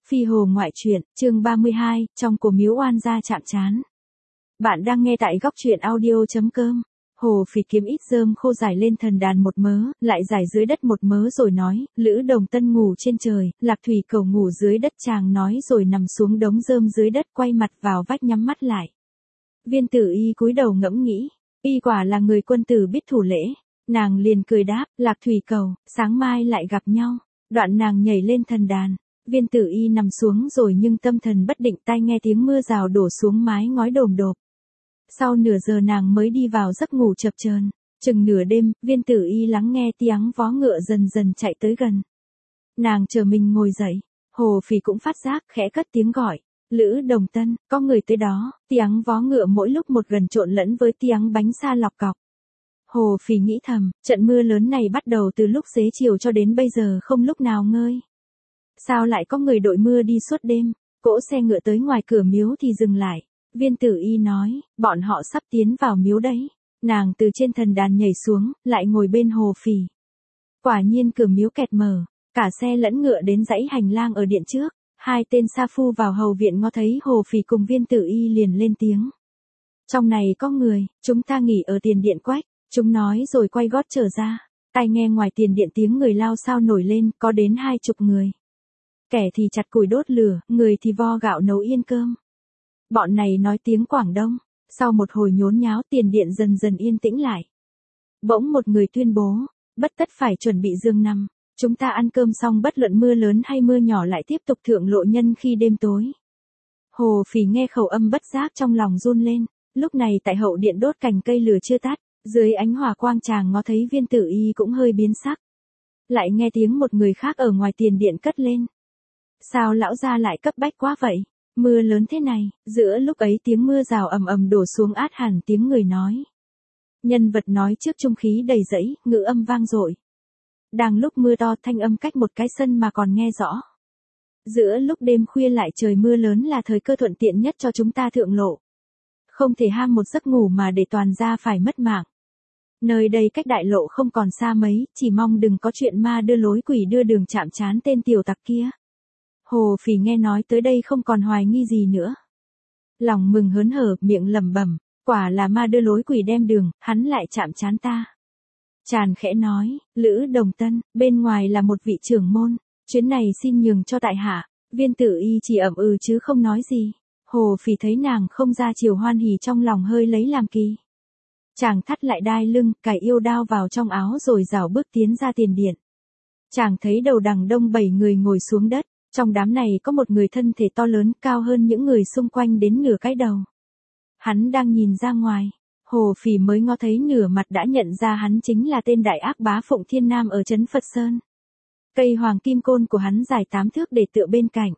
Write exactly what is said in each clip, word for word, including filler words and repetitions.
Phi Hồ ngoại truyện, chương ba mươi hai, trong cổ miếu oan gia chạm trán. Bạn đang nghe tại góc truyện audio chấm com. Hồ Phỉ kiếm ít rơm khô giải lên thần đàn một mớ, lại giải dưới đất một mớ rồi nói, Lữ Đồng Tân ngủ trên trời, Lạc Thủy Cầu ngủ dưới đất, chàng nói rồi nằm xuống đống rơm dưới đất, quay mặt vào vách nhắm mắt lại. Viên Tử Y cúi đầu ngẫm nghĩ, y quả là người quân tử biết thủ lễ. Nàng liền cười đáp, Lạc Thủy Cầu, sáng mai lại gặp nhau. Đoạn nàng nhảy lên thần đàn. Viên Tử Y nằm xuống rồi nhưng tâm thần bất định, tai nghe tiếng mưa rào đổ xuống mái ngói đồm đột. Sau nửa giờ nàng mới đi vào giấc ngủ chập chờn. Chừng nửa đêm, Viên Tử Y lắng nghe tiếng vó ngựa dần dần chạy tới gần. Nàng chờ mình ngồi dậy, Hồ Phỉ cũng phát giác, khẽ cất tiếng gọi, Lữ Đồng Tân, có người tới đó. Tiếng vó ngựa mỗi lúc một gần trộn lẫn với tiếng bánh xa lọc cọc. Hồ Phỉ nghĩ thầm, trận mưa lớn này bắt đầu từ lúc xế chiều cho đến bây giờ không lúc nào ngơi. Sao lại có người đội mưa đi suốt đêm? Cỗ xe ngựa tới ngoài cửa miếu thì dừng lại. Viên Tử Y nói, bọn họ sắp tiến vào miếu đấy. Nàng từ trên thần đàn nhảy xuống, lại ngồi bên Hồ Phỉ. Quả nhiên cửa miếu kẹt mở, cả xe lẫn ngựa đến dãy hành lang ở điện trước. Hai tên sa phu vào hầu viện ngó thấy Hồ Phỉ cùng Viên Tử Y liền lên tiếng. Trong này có người, chúng ta nghỉ ở tiền điện quách. Chúng nói rồi quay gót trở ra. Tai nghe ngoài tiền điện tiếng người lao sao nổi lên, có đến hai chục người. Kẻ thì chặt củi đốt lửa, người thì vo gạo nấu yên cơm. Bọn này nói tiếng Quảng Đông. Sau một hồi nhốn nháo, tiền điện dần dần yên tĩnh lại. Bỗng một người tuyên bố, bất tất phải chuẩn bị giường nằm. Chúng ta ăn cơm xong bất luận mưa lớn hay mưa nhỏ lại tiếp tục thượng lộ nhân khi đêm tối. Hồ Phỉ nghe khẩu âm bất giác trong lòng run lên. Lúc này tại hậu điện đốt cành cây lửa chưa tắt. Dưới ánh hỏa quang chàng ngó thấy Viên Tử Y cũng hơi biến sắc. Lại nghe tiếng một người khác ở ngoài tiền điện cất lên. Sao lão gia lại cấp bách quá vậy? Mưa lớn thế này, giữa lúc ấy tiếng mưa rào ầm ầm đổ xuống át hẳn tiếng người nói. Nhân vật nói trước trung khí đầy dẫy, ngữ âm vang dội. Đang lúc mưa to thanh âm cách một cái sân mà còn nghe rõ. Giữa lúc đêm khuya lại trời mưa lớn là thời cơ thuận tiện nhất cho chúng ta thượng lộ. Không thể ham một giấc ngủ mà để toàn gia phải mất mạng. Nơi đây cách đại lộ không còn xa mấy, chỉ mong đừng có chuyện ma đưa lối quỷ đưa đường chạm trán tên tiểu tặc kia. Hồ Phỉ nghe nói tới đây không còn hoài nghi gì nữa. Lòng mừng hớn hở, miệng lẩm bẩm, quả là ma đưa lối quỷ đem đường, hắn lại chạm trán ta. Chàng khẽ nói, Lữ Đồng Tân, bên ngoài là một vị trưởng môn, chuyến này xin nhường cho tại hạ. Viên Tử Y chỉ ậm ừ chứ không nói gì. Hồ Phỉ thấy nàng không ra chiều hoan hỉ trong lòng hơi lấy làm kỳ. Chàng thắt lại đai lưng, cài yêu đao vào trong áo rồi rảo bước tiến ra tiền điện. Chàng thấy đầu đằng đông bảy người ngồi xuống đất, trong đám này có một người thân thể to lớn cao hơn những người xung quanh đến nửa cái đầu. Hắn đang nhìn ra ngoài, Hồ Phỉ mới ngó thấy nửa mặt đã nhận ra hắn chính là tên đại ác bá Phụng Thiên Nam ở trấn Phật Sơn. Cây hoàng kim côn của hắn dài tám thước để tựa bên cạnh.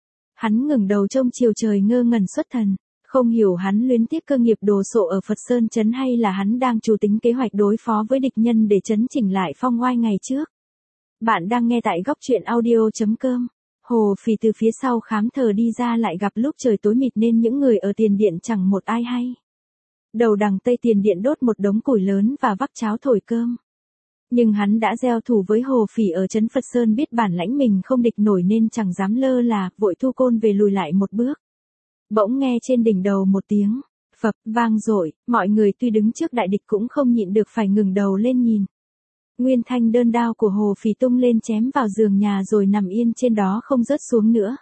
Hắn ngẩng đầu trông chiều trời ngơ ngẩn xuất thần. Không hiểu hắn luyến tiếc cơ nghiệp đồ sộ ở Phật Sơn trấn hay là hắn đang chủ tính kế hoạch đối phó với địch nhân để chấn chỉnh lại phong oai ngày trước. Bạn đang nghe tại góc truyện audio chấm com. Hồ Phỉ từ phía sau khám thờ đi ra lại gặp lúc trời tối mịt nên những người ở tiền điện chẳng một ai hay. Đầu đằng tây tiền điện đốt một đống củi lớn và vắt cháo thổi cơm. Nhưng hắn đã gieo thủ với Hồ Phỉ ở trấn Phật Sơn biết bản lãnh mình không địch nổi nên chẳng dám lơ là, vội thu côn về lùi lại một bước. Bỗng nghe trên đỉnh đầu một tiếng phập vang dội, mọi người tuy đứng trước đại địch cũng không nhịn được phải ngừng đầu lên nhìn. Nguyên thanh đơn đao của Hồ Phỉ tung lên chém vào giường nhà rồi nằm yên trên đó không rớt xuống nữa.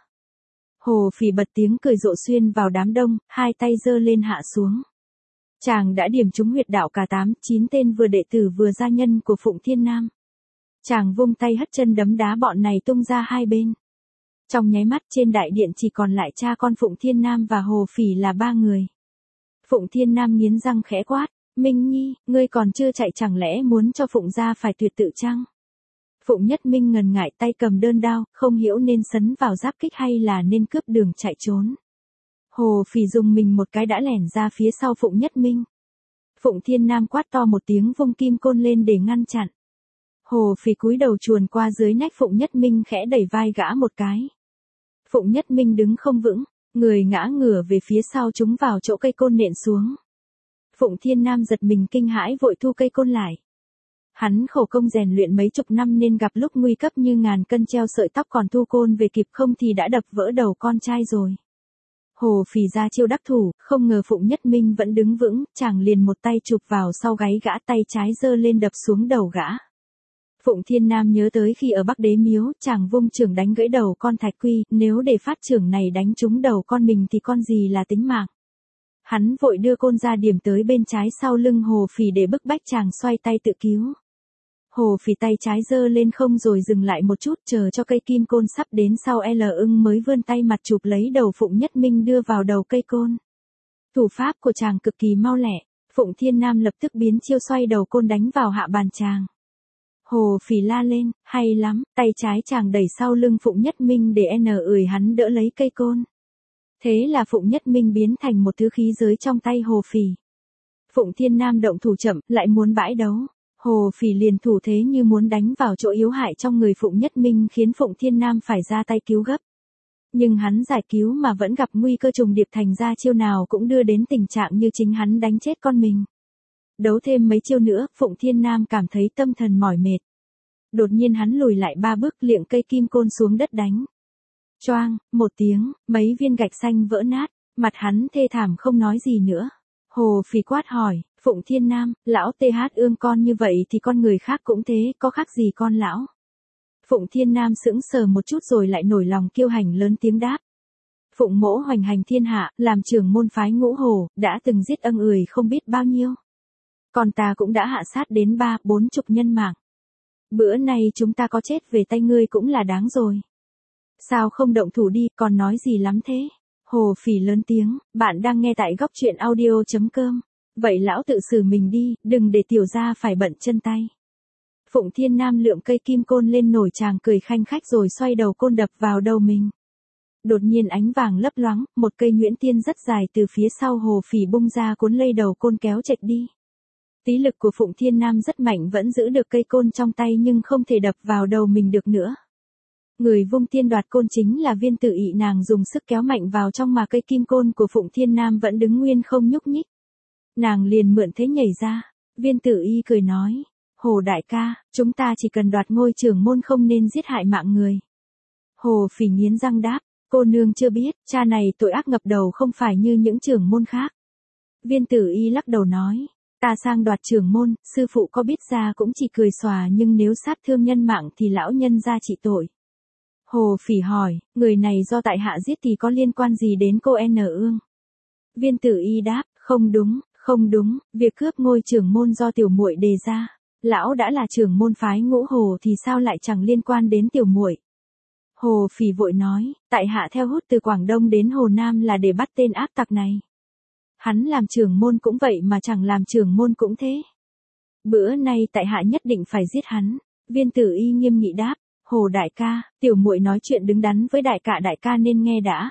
Hồ Phỉ bật tiếng cười rộ xuyên vào đám đông, hai tay giơ lên hạ xuống. Chàng đã điểm trúng huyệt đạo cả tám, chín tên vừa đệ tử vừa gia nhân của Phụng Thiên Nam. Chàng vung tay hất chân đấm đá bọn này tung ra hai bên. Trong nháy mắt trên đại điện chỉ còn lại cha con Phụng Thiên Nam và Hồ Phỉ là ba người. Phụng Thiên Nam nghiến răng khẽ quát, Minh Nhi, ngươi còn chưa chạy chẳng lẽ muốn cho Phụng gia phải tuyệt tự chăng? Phụng Nhất Minh ngần ngại tay cầm đơn đao, không hiểu nên sấn vào giáp kích hay là nên cướp đường chạy trốn. Hồ Phỉ dùng mình một cái đã lẻn ra phía sau Phụng Nhất Minh. Phụng Thiên Nam quát to một tiếng vung kim côn lên để ngăn chặn. Hồ Phỉ cúi đầu chuồn qua dưới nách Phụng Nhất Minh khẽ đẩy vai gã một cái. Phụng Nhất Minh đứng không vững, người ngã ngửa về phía sau trúng vào chỗ cây côn nện xuống. Phụng Thiên Nam giật mình kinh hãi vội thu cây côn lại. Hắn khổ công rèn luyện mấy chục năm nên gặp lúc nguy cấp như ngàn cân treo sợi tóc còn thu côn về kịp không thì đã đập vỡ đầu con trai rồi. Hồ Phì ra chiêu đắc thủ, không ngờ Phụng Nhất Minh vẫn đứng vững, chàng liền một tay chụp vào sau gáy gã, tay trái giơ lên đập xuống đầu gã. Phụng Thiên Nam nhớ tới khi ở Bắc Đế Miếu, chàng vung chưởng đánh gãy đầu con Thạch Quy, nếu để phát chưởng này đánh trúng đầu con mình thì con gì là tính mạng. Hắn vội đưa côn ra điểm tới bên trái sau lưng Hồ Phì để bức bách chàng xoay tay tự cứu. Hồ Phì tay trái giơ lên không rồi dừng lại một chút, chờ cho cây kim côn sắp đến sau L ưng mới vươn tay mặt chụp lấy đầu Phụng Nhất Minh đưa vào đầu cây côn. Thủ pháp của chàng cực kỳ mau lẹ, Phụng Thiên Nam lập tức biến chiêu xoay đầu côn đánh vào hạ bàn chàng. Hồ Phì la lên, hay lắm, tay trái chàng đẩy sau lưng Phụng Nhất Minh để n ửi hắn đỡ lấy cây côn. Thế là Phụng Nhất Minh biến thành một thứ khí giới trong tay Hồ Phì. Phụng Thiên Nam động thủ chậm, lại muốn bãi đấu. Hồ Phì liền thủ thế như muốn đánh vào chỗ yếu hại trong người Phụng Nhất Minh khiến Phụng Thiên Nam phải ra tay cứu gấp. Nhưng hắn giải cứu mà vẫn gặp nguy cơ trùng điệp, thành ra chiêu nào cũng đưa đến tình trạng như chính hắn đánh chết con mình. Đấu thêm mấy chiêu nữa, Phụng Thiên Nam cảm thấy tâm thần mỏi mệt. Đột nhiên hắn lùi lại ba bước, liệng cây kim côn xuống đất đánh. Choang, một tiếng, mấy viên gạch xanh vỡ nát, mặt hắn thê thảm không nói gì nữa. Hồ Phì quát hỏi, Phụng Thiên Nam, lão tê hát ương con như vậy thì con người khác cũng thế, có khác gì con lão? Phụng Thiên Nam sững sờ một chút rồi lại nổi lòng kiêu hành lớn tiếng đáp. Phụng mỗ hoành hành thiên hạ, làm trưởng môn phái Ngũ Hồ, đã từng giết ân ười không biết bao nhiêu. Còn ta cũng đã hạ sát đến ba, bốn chục nhân mạng. Bữa nay chúng ta có chết về tay ngươi cũng là đáng rồi. Sao không động thủ đi, còn nói gì lắm thế? Hồ Phì lớn tiếng, bạn đang nghe tại góc truyện audio chấm com. Vậy lão tự xử mình đi, đừng để tiểu gia phải bận chân tay. Phụng Thiên Nam lượm cây kim côn lên nổi, chàng cười khanh khách rồi xoay đầu côn đập vào đầu mình. Đột nhiên ánh vàng lấp loáng, một cây nhuyễn tiên rất dài từ phía sau Hồ Phì bung ra cuốn lấy đầu côn kéo chệch đi. Tí lực của Phụng Thiên Nam rất mạnh, vẫn giữ được cây côn trong tay nhưng không thể đập vào đầu mình được nữa. Người vung tiên đoạt côn chính là Viên Tử Y, nàng dùng sức kéo mạnh vào trong mà cây kim côn của Phụng Thiên Nam vẫn đứng nguyên không nhúc nhích. Nàng liền mượn thế nhảy ra. Viên Tử Y cười nói, Hồ đại ca, chúng ta chỉ cần đoạt ngôi trưởng môn, không nên giết hại mạng người. Hồ Phì nghiến răng đáp, cô nương chưa biết, cha này tội ác ngập đầu không phải như những trưởng môn khác. Viên Tử Y lắc đầu nói, ta sang đoạt trưởng môn, sư phụ có biết ra cũng chỉ cười xòa, nhưng nếu sát thương nhân mạng thì lão nhân ra trị tội. Hồ Phì hỏi, người này do tại hạ giết thì có liên quan gì đến cô N ương? Viên Tử Y đáp, không đúng, không đúng, việc cướp ngôi trưởng môn do tiểu muội đề ra. Lão đã là trưởng môn phái Ngũ Hồ thì sao lại chẳng liên quan đến tiểu muội? Hồ Phì vội nói, tại hạ theo hút từ Quảng Đông đến Hồ Nam là để bắt tên ác tặc này. Hắn làm trưởng môn cũng vậy mà chẳng làm trưởng môn cũng thế. Bữa nay tại hạ nhất định phải giết hắn. Viên Tử Y nghiêm nghị đáp, Hồ đại ca, tiểu muội nói chuyện đứng đắn với đại ca đại ca nên nghe đã.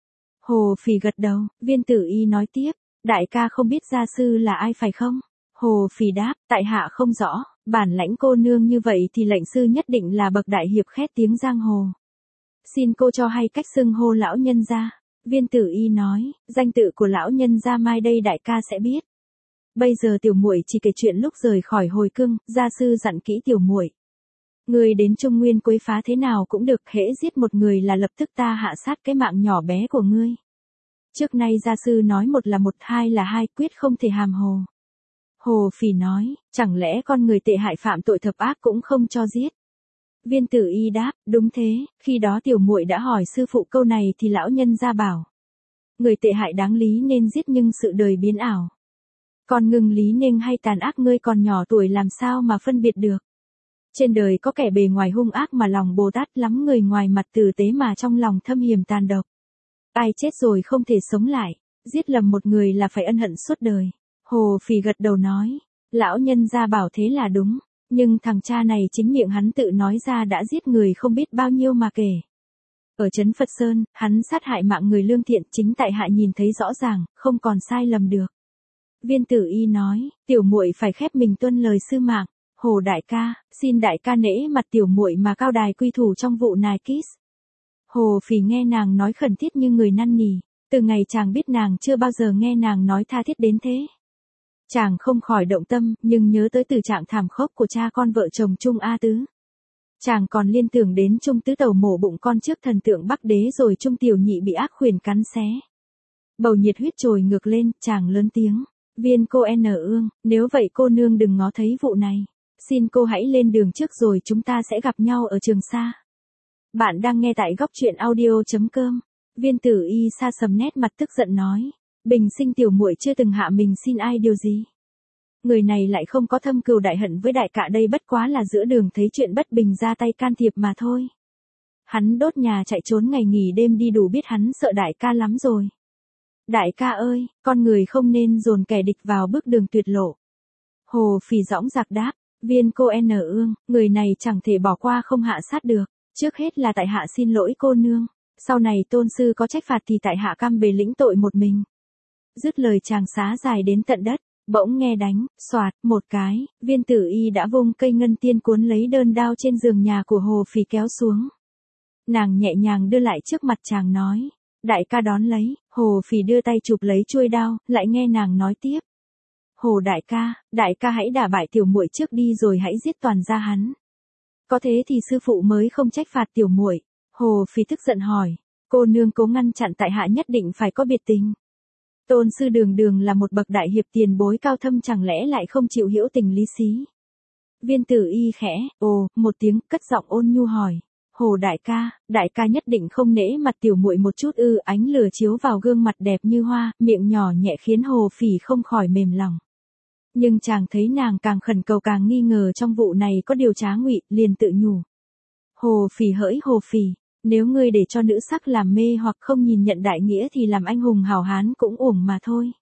Hồ Phì gật đầu, Viên Tử Y nói tiếp, đại ca không biết gia sư là ai phải không? Hồ Phì đáp, tại hạ không rõ, bản lãnh cô nương như vậy thì lệnh sư nhất định là bậc đại hiệp khét tiếng giang hồ. Xin cô cho hay cách xưng hô lão nhân gia. Viên Tử Y nói, danh tự của lão nhân gia mai đây đại ca sẽ biết. Bây giờ tiểu muội chỉ kể chuyện lúc rời khỏi Hồi Cương, gia sư dặn kỹ tiểu muội. Người đến Trung Nguyên quấy phá thế nào cũng được, hễ giết một người là lập tức ta hạ sát cái mạng nhỏ bé của ngươi. Trước nay gia sư nói một là một, hai là hai, quyết không thể hàm hồ. Hồ Phì nói, chẳng lẽ con người tệ hại phạm tội thập ác cũng không cho giết? Viên Tử Y đáp, đúng thế, khi đó tiểu muội đã hỏi sư phụ câu này thì lão nhân gia bảo. Người tệ hại đáng lý nên giết nhưng sự đời biến ảo. Còn ngừng lý nên hay tàn ác ngươi còn nhỏ tuổi làm sao mà phân biệt được. Trên đời có kẻ bề ngoài hung ác mà lòng Bồ Tát lắm, người ngoài mặt tử tế mà trong lòng thâm hiểm tàn độc. Ai chết rồi không thể sống lại, giết lầm một người là phải ân hận suốt đời. Hồ Phì gật đầu nói, lão nhân gia bảo thế là đúng, nhưng thằng cha này chính miệng hắn tự nói ra đã giết người không biết bao nhiêu mà kể. Ở trấn Phật Sơn, hắn sát hại mạng người lương thiện, chính tại hạ nhìn thấy rõ ràng, không còn sai lầm được. Viên Tử Y nói, tiểu muội phải khép mình tuân lời sư mạng. Hồ đại ca, xin đại ca nể mặt tiểu muội mà cao đài quy thủ trong vụ này kiss. Hồ Phì nghe nàng nói khẩn thiết như người năn nỉ, từ ngày chàng biết nàng chưa bao giờ nghe nàng nói tha thiết đến thế. Chàng không khỏi động tâm, nhưng nhớ tới từ trạng thảm khốc của cha con vợ chồng Trung A Tứ. Chàng còn liên tưởng đến Trung Tứ Tẩu mổ bụng con trước thần tượng Bắc Đế rồi Trung Tiểu Nhị bị ác khuyển cắn xé. Bầu nhiệt huyết trồi ngược lên, chàng lớn tiếng. Viên cô N Ương, nếu vậy cô nương đừng ngó thấy vụ này. Xin cô hãy lên đường trước rồi chúng ta sẽ gặp nhau ở Trường Sa. Bạn đang nghe tại góc truyện audio.com. Viên Tử Y sa sầm nét mặt tức giận nói. Bình sinh tiểu muội chưa từng hạ mình xin ai điều gì. Người này lại không có thâm cừu đại hận với đại ca, đây bất quá là giữa đường thấy chuyện bất bình ra tay can thiệp mà thôi. Hắn đốt nhà chạy trốn ngày nghỉ đêm đi đủ biết hắn sợ đại ca lắm rồi. Đại ca ơi, con người không nên dồn kẻ địch vào bước đường tuyệt lộ. Hồ Phì dõng dạc đáp, viên cô N Ương, người này chẳng thể bỏ qua không hạ sát được. Trước hết là tại hạ xin lỗi cô nương, sau này tôn sư có trách phạt thì tại hạ cam bề lĩnh tội một mình. Dứt lời chàng xá dài đến tận đất, bỗng nghe đánh, xoạt, một cái, Viên Tử Y đã vung cây ngân tiên cuốn lấy đơn đao trên giường nhà của Hồ Phì kéo xuống. Nàng nhẹ nhàng đưa lại trước mặt chàng nói, đại ca đón lấy, Hồ Phì đưa tay chụp lấy chuôi đao, lại nghe nàng nói tiếp. Hồ đại ca, đại ca hãy đả bại tiểu muội trước đi rồi hãy giết toàn gia hắn. Có thế thì sư phụ mới không trách phạt tiểu muội. Hồ Phì tức giận hỏi, cô nương cố ngăn chặn tại hạ nhất định phải có biệt tình. Tôn sư đường đường là một bậc đại hiệp tiền bối cao thâm chẳng lẽ lại không chịu hiểu tình lý xí. Viên Tử Y khẽ, ồ, một tiếng, cất giọng ôn nhu hỏi. Hồ đại ca, đại ca nhất định không nể mặt tiểu muội một chút ư? Ánh lửa chiếu vào gương mặt đẹp như hoa, miệng nhỏ nhẹ khiến Hồ Phì không khỏi mềm lòng. Nhưng chàng thấy nàng càng khẩn cầu càng nghi ngờ trong vụ này có điều trá ngụy, liền tự nhủ. Hồ Phì hỡi Hồ Phì, nếu ngươi để cho nữ sắc làm mê hoặc không nhìn nhận đại nghĩa thì làm anh hùng hào hán cũng uổng mà thôi.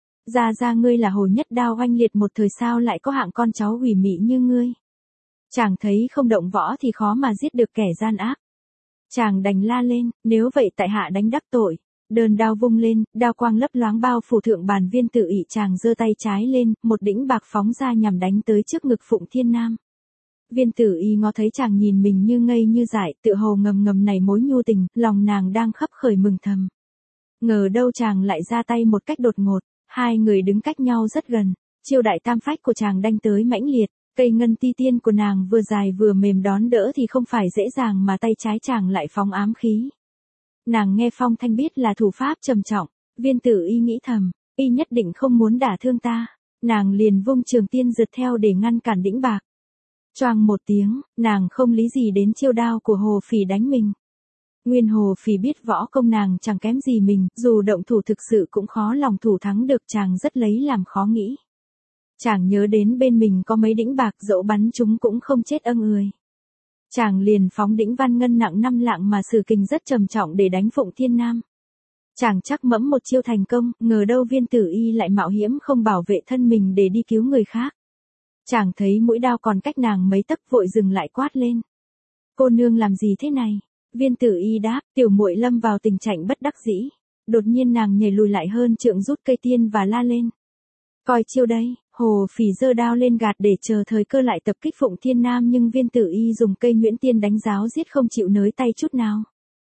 Ra ra ngươi là Hồ Nhất Đao oanh liệt một thời sao lại có hạng con cháu ủy mị như ngươi. Chàng thấy không động võ thì khó mà giết được kẻ gian ác. Chàng đành la lên, nếu vậy tại hạ đánh đắc tội. Đơn đao vung lên, đao quang lấp loáng bao phủ thượng bàn. Viên Tử Y chàng giơ tay trái lên, một đĩnh bạc phóng ra nhằm đánh tới trước ngực Phụng Thiên Nam. Viên Tử Y ngó thấy chàng nhìn mình như ngây như dại, tự hồ ngầm ngầm này mối nhu tình, lòng nàng đang khấp khởi mừng thầm. Ngờ đâu chàng lại ra tay một cách đột ngột, hai người đứng cách nhau rất gần, chiêu đại tam phách của chàng đanh tới mãnh liệt, cây ngân ti tiên của nàng vừa dài vừa mềm đón đỡ thì không phải dễ dàng mà tay trái chàng lại phóng ám khí. Nàng nghe phong thanh biết là thủ pháp trầm trọng, Viên Tử Y nghĩ thầm, y nhất định không muốn đả thương ta, nàng liền vung trường tiên rượt theo để ngăn cản đĩnh bạc. Choang một tiếng, nàng không lý gì đến chiêu đao của Hồ Phì đánh mình. Nguyên Hồ Phì biết võ công nàng chẳng kém gì mình, dù động thủ thực sự cũng khó lòng thủ thắng được, chàng rất lấy làm khó nghĩ. Chàng nhớ đến bên mình có mấy đĩnh bạc, dẫu bắn chúng cũng không chết âng ười. Chàng liền phóng đĩnh văn ngân nặng năm lạng mà sử kình rất trầm trọng để đánh Phụng Thiên Nam. Chàng chắc mẫm một chiêu thành công, ngờ đâu Viên Tử Y lại mạo hiểm không bảo vệ thân mình để đi cứu người khác. Chàng thấy mũi đao còn cách nàng mấy tấc vội dừng lại quát lên. Cô nương làm gì thế này? Viên Tử Y đáp, tiểu muội lâm vào tình trạng bất đắc dĩ. Đột nhiên nàng nhảy lùi lại hơn trượng rút cây tiên và la lên. Coi chiêu đây. Hồ Phì giơ đao lên gạt để chờ thời cơ lại tập kích Phụng Thiên Nam, nhưng Viên Tử Y dùng cây nhuyễn tiên đánh giáo giết không chịu nới tay chút nào.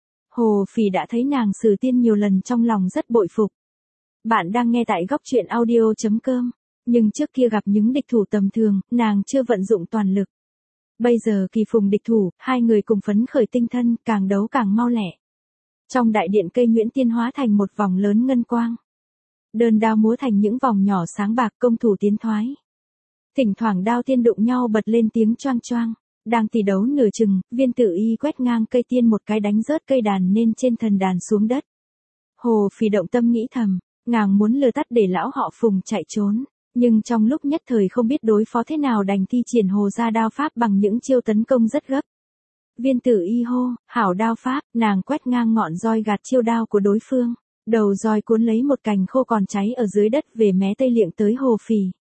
Hồ Phì đã thấy nàng sử tiên nhiều lần trong lòng rất bội phục. Bạn đang nghe tại góc truyện audio.com. Nhưng trước kia gặp những địch thủ tầm thường, nàng chưa vận dụng toàn lực. Bây giờ kỳ phùng địch thủ, hai người cùng phấn khởi tinh thần, càng đấu càng mau lẹ. Trong đại điện cây nhuyễn tiên hóa thành một vòng lớn ngân quang. Đơn đao múa thành những vòng nhỏ sáng bạc, công thủ tiến thoái. Thỉnh thoảng đao tiên đụng nhau bật lên tiếng choang choang. Đang tỷ đấu nửa chừng, Viên Tử Y quét ngang cây tiên một cái đánh rớt cây đàn nên trên thần đàn xuống đất. Hồ Phì động tâm nghĩ thầm, nàng muốn lừa tắt để lão họ Phùng chạy trốn. Nhưng trong lúc nhất thời không biết đối phó thế nào đành thi triển Hồ gia đao pháp bằng những chiêu tấn công rất gấp. Viên Tử Y hô, hảo đao pháp, nàng quét ngang ngọn roi gạt chiêu đao của đối phương. Đầu roi cuốn lấy một cành khô còn cháy ở dưới đất về mé tây liệng tới Hồ Phì.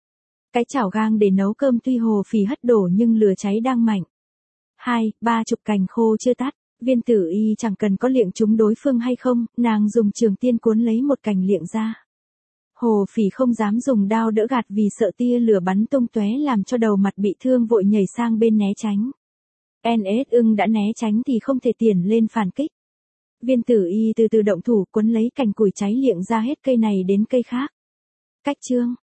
Cái chảo gang để nấu cơm tuy Hồ Phì hất đổ nhưng lửa cháy đang mạnh. Hai, ba chục cành khô chưa tắt, Viên Tử Y chẳng cần có liệng trúng đối phương hay không, nàng dùng trường tiên cuốn lấy một cành liệng ra. Hồ Phì không dám dùng đao đỡ gạt vì sợ tia lửa bắn tung tóe làm cho đầu mặt bị thương, vội nhảy sang bên né tránh. en ét ưng đã né tránh thì không thể tiền lên phản kích. Viên Tử Y từ từ động thủ, cuốn lấy cành củi cháy liệng ra hết cây này đến cây khác. Cách chương